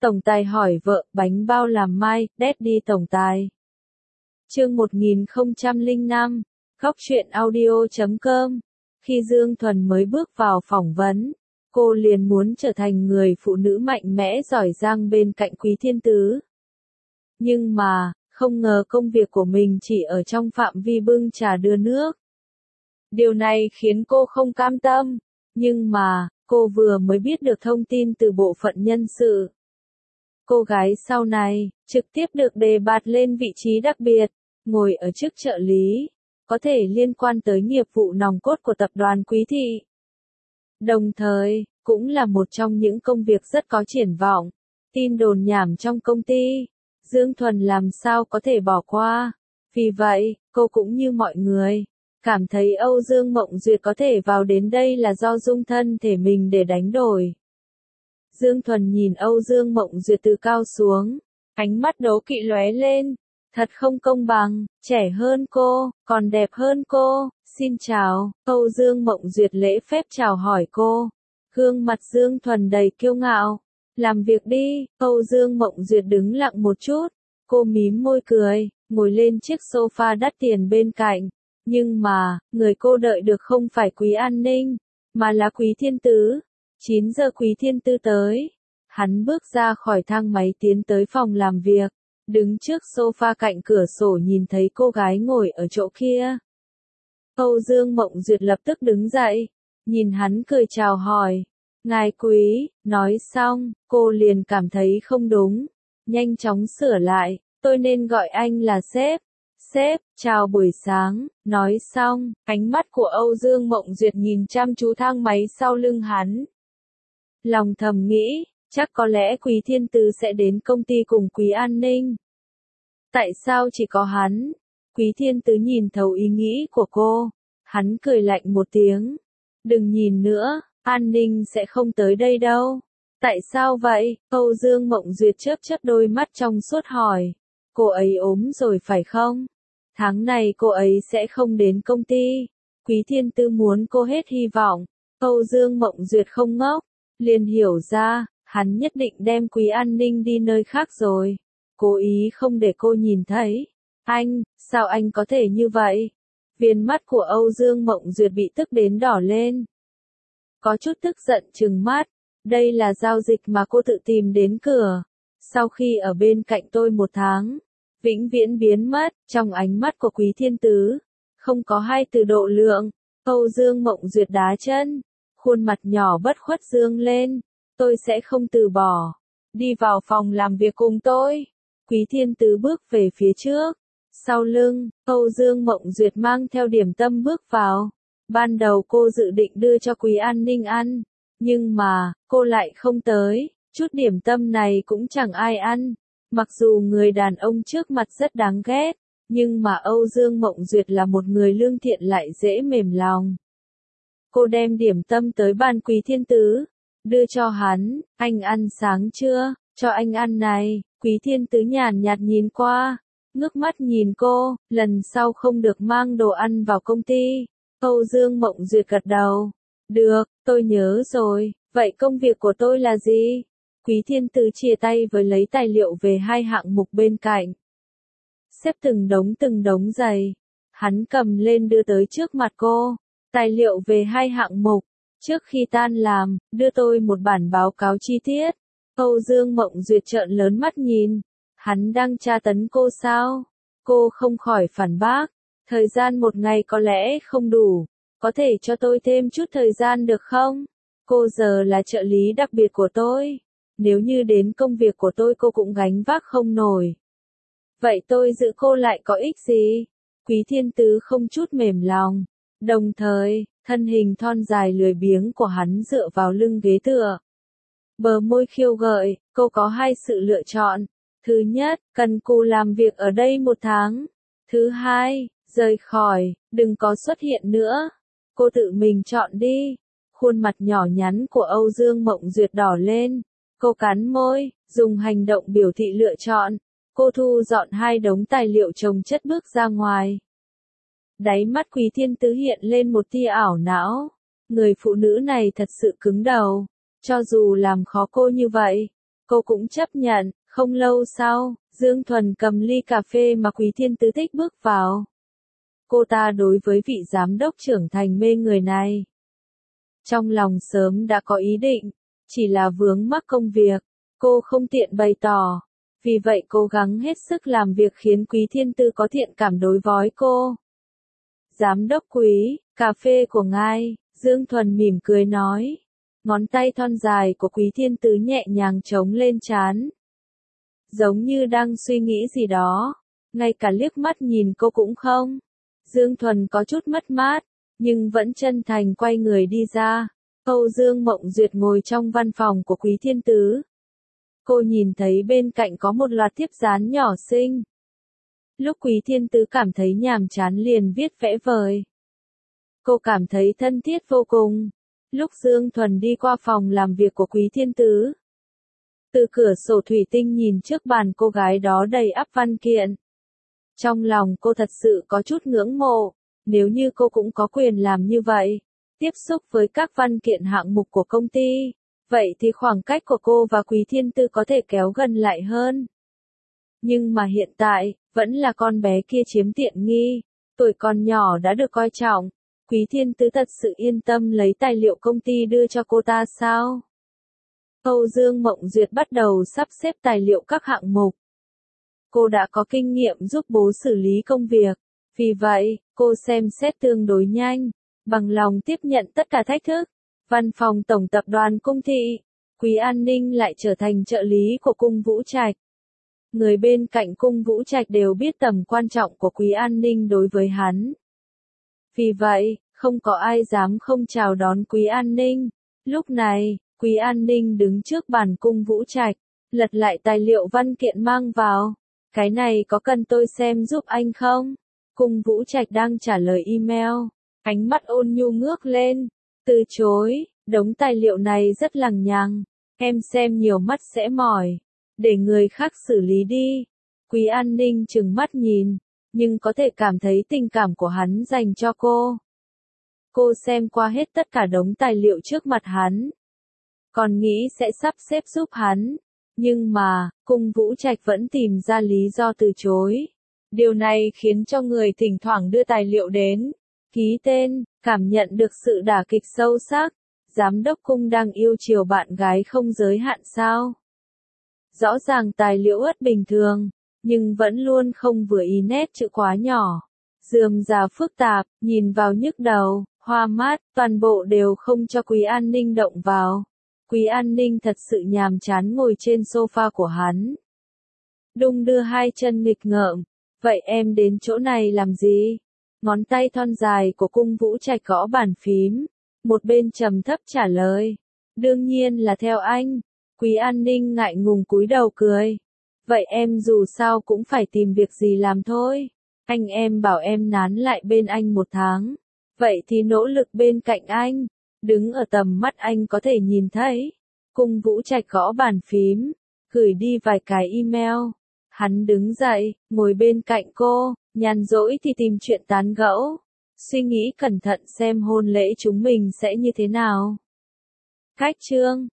Tổng tài hỏi vợ, bánh bao làm mai, Daddy tổng tài. Chương 1005, Góc truyện audio.com. Khi Dương Thuần mới bước vào phỏng vấn, cô liền muốn trở thành người phụ nữ mạnh mẽ giỏi giang bên cạnh Quý Thiên Tứ. Nhưng mà, không ngờ công việc của mình chỉ ở trong phạm vi bưng trà đưa nước. Điều này khiến cô không cam tâm, nhưng mà, cô vừa mới biết được thông tin từ bộ phận nhân sự. Cô gái sau này, trực tiếp được đề bạt lên vị trí đặc biệt, ngồi ở chức trợ lý, có thể liên quan tới nghiệp vụ nòng cốt của tập đoàn Quý Thị. Đồng thời, cũng là một trong những công việc rất có triển vọng. Tin đồn nhảm trong công ty, Dương Thuần làm sao có thể bỏ qua. Vì vậy, cô cũng như mọi người, cảm thấy Âu Dương Mộng Duyệt có thể vào đến đây là do dung thân thể mình để đánh đổi. Dương Thuần nhìn Âu Dương Mộng Duyệt từ cao xuống, ánh mắt đố kỵ lóe lên. Thật không công bằng, trẻ hơn cô, còn đẹp hơn cô. Xin chào, Âu Dương Mộng Duyệt lễ phép chào hỏi cô. Gương mặt Dương Thuần đầy kiêu ngạo. Làm việc đi, Âu Dương Mộng Duyệt đứng lặng một chút. Cô mím môi cười, ngồi lên chiếc sofa đắt tiền bên cạnh. Nhưng mà, người cô đợi được không phải Quý An Ninh, mà là Quý Thiên Tứ. 9 giờ Quý Thiên Tứ tới. Hắn bước ra khỏi thang máy tiến tới phòng làm việc. Đứng trước sofa cạnh cửa sổ nhìn thấy cô gái ngồi ở chỗ kia. Âu Dương Mộng Duyệt lập tức đứng dậy, nhìn hắn cười chào hỏi. Ngài Quý, nói xong, cô liền cảm thấy không đúng. Nhanh chóng sửa lại, tôi nên gọi anh là sếp. Sếp, chào buổi sáng, nói xong, ánh mắt của Âu Dương Mộng Duyệt nhìn chăm chú thang máy sau lưng hắn. Lòng thầm nghĩ, chắc có lẽ Quý Thiên Tứ sẽ đến công ty cùng Quý An Ninh. Tại sao chỉ có hắn? Quý Thiên Tứ nhìn thấu ý nghĩ của cô. Hắn cười lạnh một tiếng. Đừng nhìn nữa, An Ninh sẽ không tới đây đâu. Tại sao vậy? Âu Dương Mộng Duyệt chớp chớp đôi mắt trong suốt hỏi. Cô ấy ốm rồi phải không? Tháng này cô ấy sẽ không đến công ty. Quý Thiên Tứ muốn cô hết hy vọng. Âu Dương Mộng Duyệt không ngốc, liền hiểu ra, hắn nhất định đem Quý An Ninh đi nơi khác rồi. Cố ý không để cô nhìn thấy. Anh, sao anh có thể như vậy? Viền mắt của Âu Dương Mộng Duyệt bị tức đến đỏ lên. Có chút tức giận trừng mắt. Đây là giao dịch mà cô tự tìm đến cửa. Sau khi ở bên cạnh tôi 1 tháng, vĩnh viễn biến mất. Trong ánh mắt của Quý Thiên Tứ, không có hai từ độ lượng. Âu Dương Mộng Duyệt đá chân, khuôn mặt nhỏ bất khuất dương lên. Tôi sẽ không từ bỏ. Đi vào phòng làm việc cùng tôi. Quý Thiên Tứ bước về phía trước. Sau lưng, Âu Dương Mộng Duyệt mang theo điểm tâm bước vào. Ban đầu cô dự định đưa cho Quý An Ninh ăn. Nhưng mà, cô lại không tới. Chút điểm tâm này cũng chẳng ai ăn. Mặc dù người đàn ông trước mặt rất đáng ghét. Nhưng mà Âu Dương Mộng Duyệt là một người lương thiện lại dễ mềm lòng. Cô đem điểm tâm tới bàn Quý Thiên Tứ. Đưa cho hắn. Anh ăn sáng chưa? Cho anh ăn này. Quý Thiên Tứ nhàn nhạt nhìn qua, ngước mắt nhìn cô, lần sau không được mang đồ ăn vào công ty. Âu Dương Mộng Duyệt gật đầu. Được, tôi nhớ rồi, vậy công việc của tôi là gì? Quý Thiên Tứ chia tay với lấy tài liệu về 2 hạng mục bên cạnh. Xếp từng đống dày. Hắn cầm lên đưa tới trước mặt cô. Tài liệu về 2 hạng mục. Trước khi tan làm, đưa tôi một bản báo cáo chi tiết. Âu Dương Mộng Duyệt trợn lớn mắt nhìn. Hắn đang tra tấn cô sao? Cô không khỏi phản bác. Thời gian 1 ngày có lẽ không đủ. Có thể cho tôi thêm chút thời gian được không? Cô giờ là trợ lý đặc biệt của tôi. Nếu như đến công việc của tôi cô cũng gánh vác không nổi. Vậy tôi giữ cô lại có ích gì? Quý Thiên Tứ không chút mềm lòng. Đồng thời, thân hình thon dài lười biếng của hắn dựa vào lưng ghế tựa. Bờ môi khiêu gợi, cô có 2 sự lựa chọn. Thứ nhất, cần cù làm việc ở đây 1 tháng. Thứ hai, rời khỏi, đừng có xuất hiện nữa. Cô tự mình chọn đi. Khuôn mặt nhỏ nhắn của Âu Dương Mộng Duyệt đỏ lên. Cô cắn môi, dùng hành động biểu thị lựa chọn. Cô thu dọn 2 đống tài liệu chồng chất bước ra ngoài. Đáy mắt Quý Thiên Tứ hiện lên một tia ảo não. Người phụ nữ này thật sự cứng đầu. Cho dù làm khó cô như vậy, cô cũng chấp nhận. Không lâu sau, Dương Thuần cầm ly cà phê mà Quý Thiên Tứ thích bước vào. Cô ta đối với vị giám đốc trưởng thành mê người này. Trong lòng sớm đã có ý định, chỉ là vướng mắc công việc, cô không tiện bày tỏ. Vì vậy cố gắng hết sức làm việc khiến Quý Thiên Tư có thiện cảm đối với cô. Giám đốc Quý, cà phê của ngài, Dương Thuần mỉm cười nói. Ngón tay thon dài của Quý Thiên Tứ nhẹ nhàng chống lên trán. Giống như đang suy nghĩ gì đó, ngay cả liếc mắt nhìn cô cũng không. Dương Thuần có chút mất mát, nhưng vẫn chân thành quay người đi ra. Âu Dương Mộng Duyệt ngồi trong văn phòng của Quý Thiên Tứ. Cô nhìn thấy bên cạnh có một loạt thiếp dán nhỏ xinh. Lúc Quý Thiên Tứ cảm thấy nhàm chán liền viết vẽ vời. Cô cảm thấy thân thiết vô cùng. Lúc Dương Thuần đi qua phòng làm việc của Quý Thiên Tứ, từ cửa sổ thủy tinh nhìn trước bàn cô gái đó đầy ắp văn kiện. Trong lòng cô thật sự có chút ngưỡng mộ, nếu như cô cũng có quyền làm như vậy, tiếp xúc với các văn kiện hạng mục của công ty, vậy thì khoảng cách của cô và Quý Thiên Tư có thể kéo gần lại hơn. Nhưng mà hiện tại, vẫn là con bé kia chiếm tiện nghi, tuổi còn nhỏ đã được coi trọng. Quý Thiên Tứ thật sự yên tâm lấy tài liệu công ty đưa cho cô ta sao? Âu Dương Mộng Duyệt bắt đầu sắp xếp tài liệu các hạng mục. Cô đã có kinh nghiệm giúp bố xử lý công việc, vì vậy, cô xem xét tương đối nhanh, bằng lòng tiếp nhận tất cả thách thức. Văn phòng tổng tập đoàn Cung Thị, Quý An Ninh lại trở thành trợ lý của Cung Vũ Trạch. Người bên cạnh Cung Vũ Trạch đều biết tầm quan trọng của Quý An Ninh đối với hắn. Vì vậy, không có ai dám không chào đón Quý An Ninh. Lúc này, Quý An Ninh đứng trước bàn Cung Vũ Trạch, lật lại tài liệu văn kiện mang vào. Cái này có cần tôi xem giúp anh không? Cung Vũ Trạch đang trả lời email, ánh mắt ôn nhu ngước lên. Từ chối, đống tài liệu này rất lằng nhằng, em xem nhiều mắt sẽ mỏi, để người khác xử lý đi. Quý An Ninh trừng mắt nhìn, nhưng có thể cảm thấy tình cảm của hắn dành cho cô. Cô xem qua hết tất cả đống tài liệu trước mặt hắn, còn nghĩ sẽ sắp xếp giúp hắn. Nhưng mà, Cung Vũ Trạch vẫn tìm ra lý do từ chối. Điều này khiến cho người thỉnh thoảng đưa tài liệu đến, ký tên, cảm nhận được sự đả kích sâu sắc. Giám đốc Cung đang yêu chiều bạn gái không giới hạn sao? Rõ ràng tài liệu rất bình thường, nhưng vẫn luôn không vừa ý, nét chữ quá nhỏ, rườm rà phức tạp, nhìn vào nhức đầu, hoa mắt, toàn bộ đều không cho Quý An Ninh động vào. Quý An Ninh thật sự nhàm chán ngồi trên sofa của hắn. Đung đưa hai chân nghịch ngợm, vậy em đến chỗ này làm gì? Ngón tay thon dài của Cung Vũ Trạch gõ bàn phím, một bên trầm thấp trả lời. Đương nhiên là theo anh. Quý An Ninh ngại ngùng cúi đầu cười. Vậy em dù sao cũng phải tìm việc gì làm thôi. Anh em bảo em nán lại bên anh 1 tháng. Vậy thì nỗ lực bên cạnh anh. Đứng ở tầm mắt anh có thể nhìn thấy. Cung Vũ Trạch gõ bàn phím, gửi đi vài cái email. Hắn đứng dậy, ngồi bên cạnh cô, nhàn rỗi thì tìm chuyện tán gẫu. Suy nghĩ cẩn thận xem hôn lễ chúng mình sẽ như thế nào. Cách chương